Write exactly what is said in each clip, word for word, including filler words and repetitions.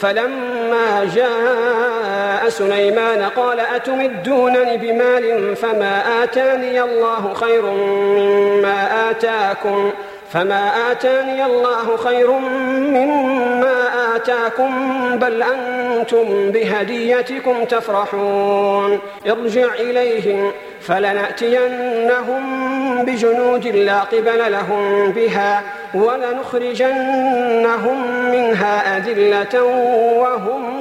فلما جاء سليمان قال أتمدونني بمال فما آتاني الله خير مما آتاكم فما آتاني الله خير مما آتاكم بل أنتم بهديتكم تفرحون ارجع إليهم فلنأتينهم بجنود لا قبل لهم بها ولنخرجنهم منها أذلة وهم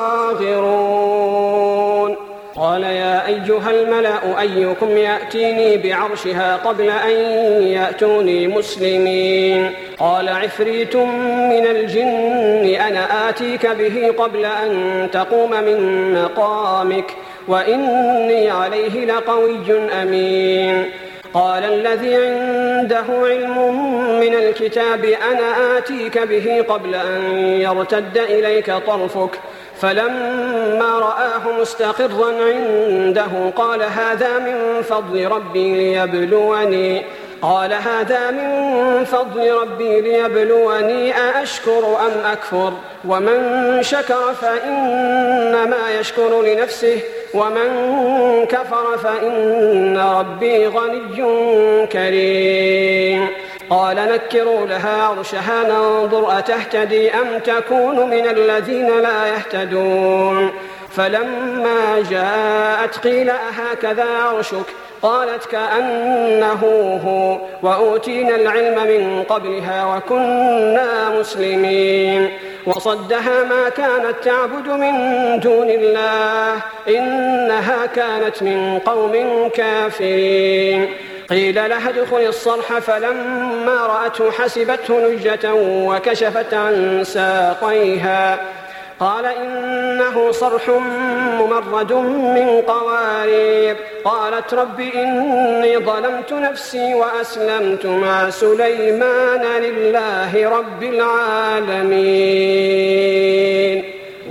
صاغرون قال يا أيها الملأ أيكم يأتيني بعرشها قبل أن يأتوني مسلمين قال عفريت من الجن أنا آتيك به قبل أن تقوم من مقامك وإني عليه لقوي أمين قال الذي عنده علم من الكتاب أنا آتيك به قبل أن يرتد إليك طرفك فلما رآه مستقرا عنده قال هذا من فضل ربي ليبلوني قال هذا من فضل ربي ليبلوني أأشكر أم أكفر ومن شكر فإنما يشكر لنفسه ومن كفر فإن ربي غني كريم قال نكروا لها عرشها ننظر أتهتدي أم تكون من الذين لا يهتدون فلما جاءت قيل أهكذا عرشك قالت كأنه هو وأوتينا العلم من قبلها وكنا مسلمين وصدها ما كانت تعبد من دون الله إنها كانت من قوم كافرين قيل لها ادخل الصرح فلما رأته حسبته لجة وكشفت عن ساقيها قال إنه صرح ممرد من قوارير قالت رب إني ظلمت نفسي وأسلمت مع سليمان لله رب العالمين.